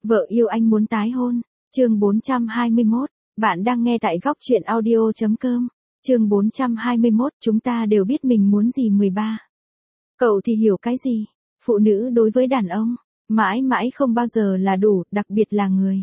Vợ yêu anh muốn tái hôn. Chương 421, bạn đang nghe tại góc truyện audio.com. Chương 421, chúng ta đều biết mình muốn gì 13. Cậu thì hiểu cái gì? Phụ nữ đối với đàn ông, mãi mãi không bao giờ là đủ, đặc biệt là người.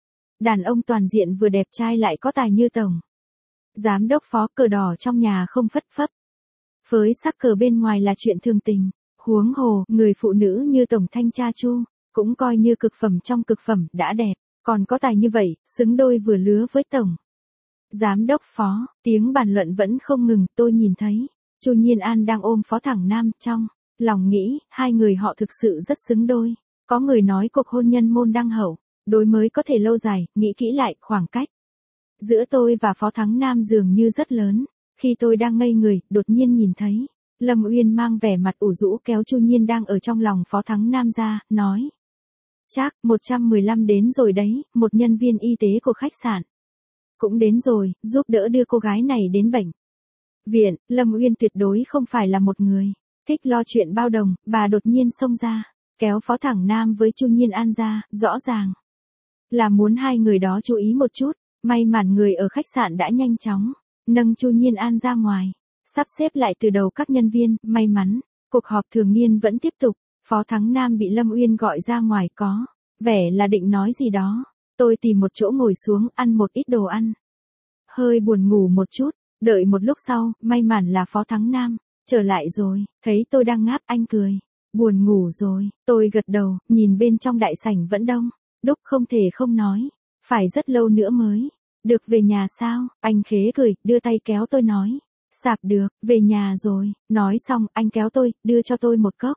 Đàn ông toàn diện vừa đẹp trai lại có tài như tổng giám đốc phó, cờ đỏ trong nhà không phất phấp. Phới sắc cờ bên ngoài là chuyện thường tình, huống hồ, người phụ nữ như tổng thanh tra Chu, cũng coi như cực phẩm trong cực phẩm, đã đẹp, còn có tài như vậy, xứng đôi vừa lứa với tổng giám đốc phó. Tiếng bàn luận vẫn không ngừng, tôi nhìn thấy Chu Nhiên An đang ôm Phó Thẳng Nam, trong lòng nghĩ, hai người họ thực sự rất xứng đôi. Có người nói cuộc hôn nhân môn đăng hậu, đối mới có thể lâu dài, nghĩ kỹ lại, khoảng cách giữa tôi và Phó Thắng Nam dường như rất lớn. Khi tôi đang ngây người, đột nhiên nhìn thấy Lâm Uyên mang vẻ mặt ủ rũ kéo Chu Nhiên đang ở trong lòng Phó Thắng Nam ra, nói: Chắc, 115 đến rồi đấy, một nhân viên y tế của khách sạn cũng đến rồi, giúp đỡ đưa cô gái này đến bệnh viện. Lâm Uyên tuyệt đối không phải là một người thích lo chuyện bao đồng, bà đột nhiên xông ra, kéo Phó Thẳng Nam với Chu Nhiên An ra, rõ ràng là muốn hai người đó chú ý một chút. May mắn người ở khách sạn đã nhanh chóng nâng Chu Nhiên An ra ngoài, sắp xếp lại từ đầu các nhân viên. May mắn, cuộc họp thường niên vẫn tiếp tục. Phó Thắng Nam bị Lâm Uyên gọi ra ngoài, có vẻ là định nói gì đó. Tôi tìm một chỗ ngồi xuống, ăn một ít đồ ăn, hơi buồn ngủ một chút. Đợi một lúc sau, may mắn là Phó Thắng Nam trở lại rồi, thấy tôi đang ngáp, anh cười: Buồn ngủ rồi. Tôi gật đầu, nhìn bên trong đại sảnh vẫn đông đúc, không thể không nói, phải rất lâu nữa mới được về nhà sao? Anh khế cười, đưa tay kéo tôi nói: Sạp được, về nhà rồi. Nói xong, anh kéo tôi, đưa cho tôi một cốc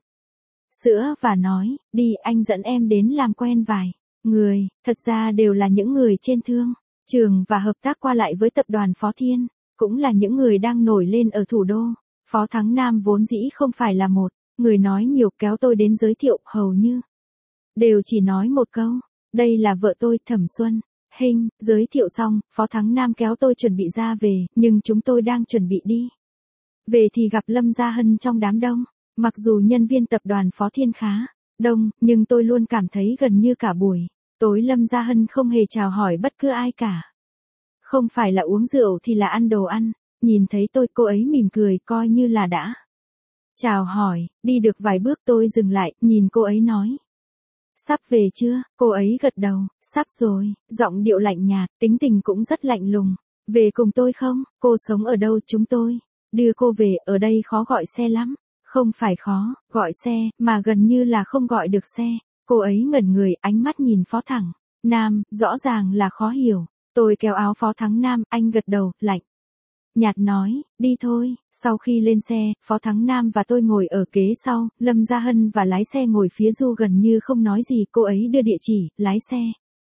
sữa và nói: Đi, anh dẫn em đến làm quen vài người, thật ra đều là những người trên thương trường và hợp tác qua lại với tập đoàn Phó Thiên, cũng là những người đang nổi lên ở thủ đô. Phó Thắng Nam vốn dĩ không phải là một người nói nhiều, kéo tôi đến giới thiệu, hầu như đều chỉ nói một câu: Đây là vợ tôi, Thẩm Xuân Hinh. Giới thiệu xong, Phó Thắng Nam kéo tôi chuẩn bị ra về, nhưng chúng tôi đang chuẩn bị đi về thì gặp Lâm Gia Hân trong đám đông. Mặc dù nhân viên tập đoàn Phó Thiên khá đông, nhưng tôi luôn cảm thấy gần như cả buổi tối Lâm Gia Hân không hề chào hỏi bất cứ ai cả. Không phải là uống rượu thì là ăn đồ ăn. Nhìn thấy tôi, cô ấy mỉm cười, coi như là đã chào hỏi. Đi được vài bước tôi dừng lại, nhìn cô ấy nói: Sắp về chưa? Cô ấy gật đầu: Sắp rồi. Giọng điệu lạnh nhạt, tính tình cũng rất lạnh lùng. Về cùng tôi không? Cô sống ở đâu? Chúng tôi đưa cô về. Ở đây khó gọi xe lắm. Không phải khó gọi xe, mà gần như là không gọi được xe. Cô ấy ngẩn người, ánh mắt nhìn Phó Thẳng Nam, rõ ràng là khó hiểu. Tôi kéo áo Phó Thắng Nam, anh gật đầu, lạnh nhạt nói: Đi thôi. Sau khi lên xe, Phó Thắng Nam và tôi ngồi ở kế sau, Lâm Gia Hân và lái xe ngồi phía du gần như không nói gì. Cô ấy đưa địa chỉ, lái xe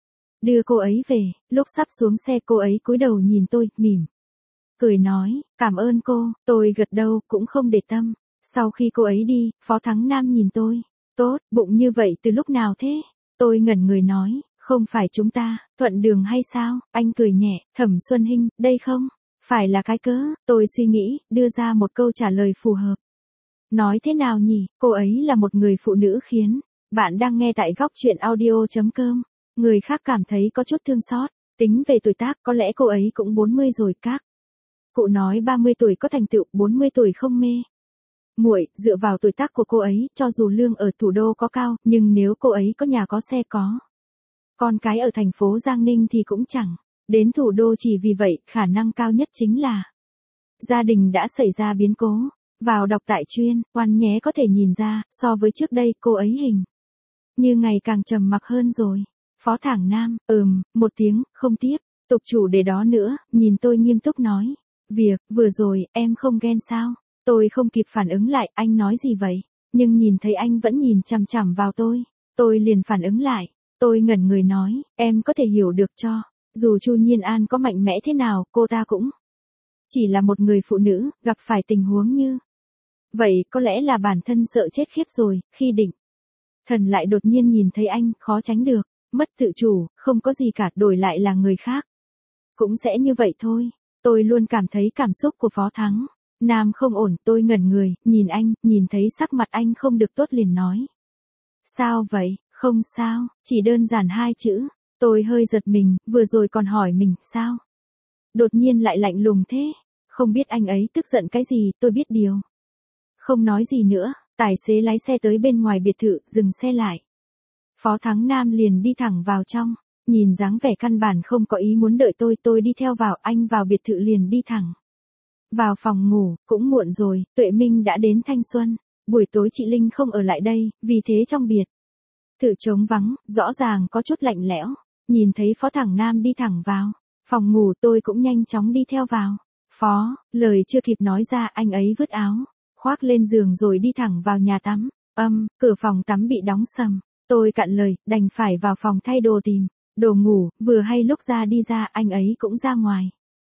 đưa cô ấy về. Lúc sắp xuống xe, cô ấy cúi đầu nhìn tôi, mỉm cười nói: Cảm ơn cô. Tôi gật đầu, cũng không để tâm. Sau khi cô ấy đi, Phó Thắng Nam nhìn tôi: Tốt, bụng như vậy từ lúc nào thế? Tôi ngẩn người nói: Không phải chúng ta thuận đường hay sao? Anh cười nhẹ: Thẩm Xuân Hinh, đây không phải là cái cớ. Tôi suy nghĩ, đưa ra một câu trả lời phù hợp. Nói thế nào nhỉ? Cô ấy là một người phụ nữ khiến bạn đang nghe tại góc truyện audio.com. Người khác cảm thấy có chút thương xót. Tính về tuổi tác, có lẽ cô ấy cũng 40 rồi. Các cụ nói 30 tuổi có thành tựu, 40 tuổi không mê muội. Dựa vào tuổi tác của cô ấy, cho dù lương ở thủ đô có cao, nhưng nếu cô ấy có nhà có xe có con cái ở thành phố Giang Ninh thì cũng chẳng đến thủ đô. Chỉ vì vậy, khả năng cao nhất chính là gia đình đã xảy ra biến cố. Vào đọc tại chuyên quan nhé, có thể nhìn ra, so với trước đây, cô ấy hình như ngày càng trầm mặc hơn rồi. Phó Thẳng Nam, một tiếng, không tiếp tục chủ đề đó nữa, nhìn tôi nghiêm túc nói: Việc vừa rồi, em không ghen sao? Tôi không kịp phản ứng lại, anh nói gì vậy? Nhưng nhìn thấy anh vẫn nhìn chằm chằm vào tôi liền phản ứng lại. Tôi ngẩn người nói: Em có thể hiểu được cho dù Chu Nhiên An có mạnh mẽ thế nào, cô ta cũng chỉ là một người phụ nữ, gặp phải tình huống như vậy, có lẽ là bản thân sợ chết khiếp rồi. Khi định thần lại đột nhiên nhìn thấy anh, khó tránh được mất tự chủ. Không có gì cả, đổi lại là người khác cũng sẽ như vậy thôi. Tôi luôn cảm thấy cảm xúc của Phó Thắng Nam không ổn. Tôi ngẩn người, nhìn anh, nhìn thấy sắc mặt anh không được tốt liền nói: Sao vậy? Không sao, chỉ đơn giản 2 chữ. Tôi hơi giật mình, vừa rồi còn hỏi mình, sao? Đột nhiên lại lạnh lùng thế. Không biết anh ấy tức giận cái gì, tôi biết điều. Không nói gì nữa, tài xế lái xe tới bên ngoài biệt thự, dừng xe lại. Phó Thắng Nam liền đi thẳng vào trong, nhìn dáng vẻ căn bản không có ý muốn đợi tôi đi theo vào, anh vào biệt thự liền đi thẳng. Vào phòng ngủ, cũng muộn rồi, Tuệ Minh đã đến Thanh Xuân. Buổi tối chị Linh không ở lại đây, vì thế trong biệt thự trống vắng, rõ ràng có chút lạnh lẽo. Nhìn thấy Phó Thắng Nam đi thẳng vào phòng ngủ, tôi cũng nhanh chóng đi theo vào. Phó, lời chưa kịp nói ra, anh ấy vứt áo khoác lên giường rồi đi thẳng vào nhà tắm. Cửa phòng tắm bị đóng sầm. Tôi cạn lời, đành phải vào phòng thay đồ tìm đồ ngủ, vừa hay lúc ra đi ra, anh ấy cũng ra ngoài.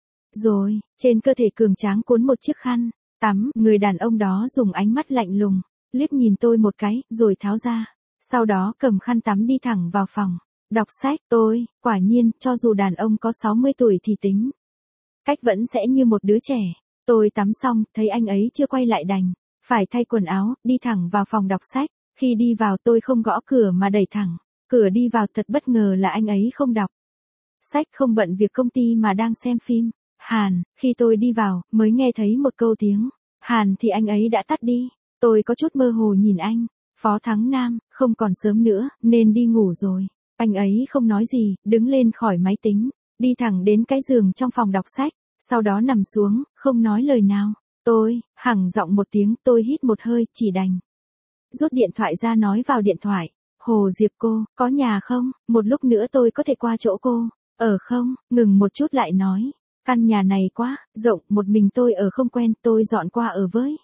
Rồi, trên cơ thể cường tráng cuốn một chiếc khăn tắm, người đàn ông đó dùng ánh mắt lạnh lùng liếc nhìn tôi một cái, rồi tháo ra. Sau đó cầm khăn tắm đi thẳng vào phòng đọc sách. Tôi, quả nhiên, cho dù đàn ông có 60 tuổi thì tính cách vẫn sẽ như một đứa trẻ. Tôi tắm xong, thấy anh ấy chưa quay lại đành phải thay quần áo, đi thẳng vào phòng đọc sách. Khi đi vào tôi không gõ cửa mà đẩy thẳng cửa đi vào, thật bất ngờ là anh ấy không đọc sách, không bận việc công ty mà đang xem phim Hàn. Khi tôi đi vào, mới nghe thấy một câu tiếng Hàn thì anh ấy đã tắt đi. Tôi có chút mơ hồ nhìn anh. Phó Thắng Nam, không còn sớm nữa, nên đi ngủ rồi. Anh ấy không nói gì, đứng lên khỏi máy tính, đi thẳng đến cái giường trong phòng đọc sách, sau đó nằm xuống, không nói lời nào. Tôi, hẳng giọng một tiếng, tôi hít một hơi, chỉ đành rút điện thoại ra nói vào điện thoại. Hồ Diệp cô, có nhà không? Một lúc nữa tôi có thể qua chỗ cô ở không? Ngừng một chút lại nói. Căn nhà này quá rộng, một mình tôi ở không quen, tôi dọn qua ở với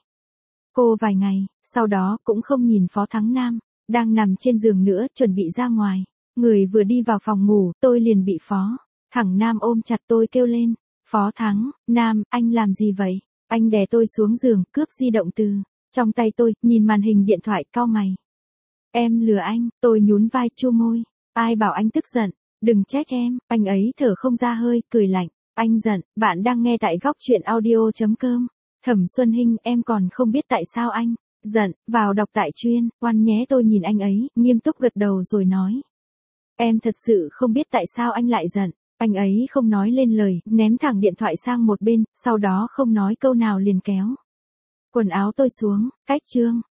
cô vài ngày. Sau đó cũng không nhìn Phó Thắng Nam đang nằm trên giường nữa, chuẩn bị ra ngoài. Người vừa đi vào phòng ngủ, tôi liền bị Phó Thắng Nam ôm chặt. Tôi kêu lên. Phó Thắng Nam, anh làm gì vậy? Anh đè tôi xuống giường, cướp di động từ trong tay tôi, nhìn màn hình điện thoại, cau mày. Em lừa anh. Tôi nhún vai, chu môi. Ai bảo anh tức giận? Đừng trách em. Anh ấy thở không ra hơi, cười lạnh. Anh giận. Bạn đang nghe tại góc truyện audio.com. Thẩm Xuân Hinh, em còn không biết tại sao anh giận, vào đọc tại chuyên quan nhé. Tôi nhìn anh ấy, nghiêm túc gật đầu rồi nói. Em thật sự không biết tại sao anh lại giận. Anh ấy không nói lên lời, ném thẳng điện thoại sang một bên, sau đó không nói câu nào liền kéo quần áo tôi xuống. Cách chương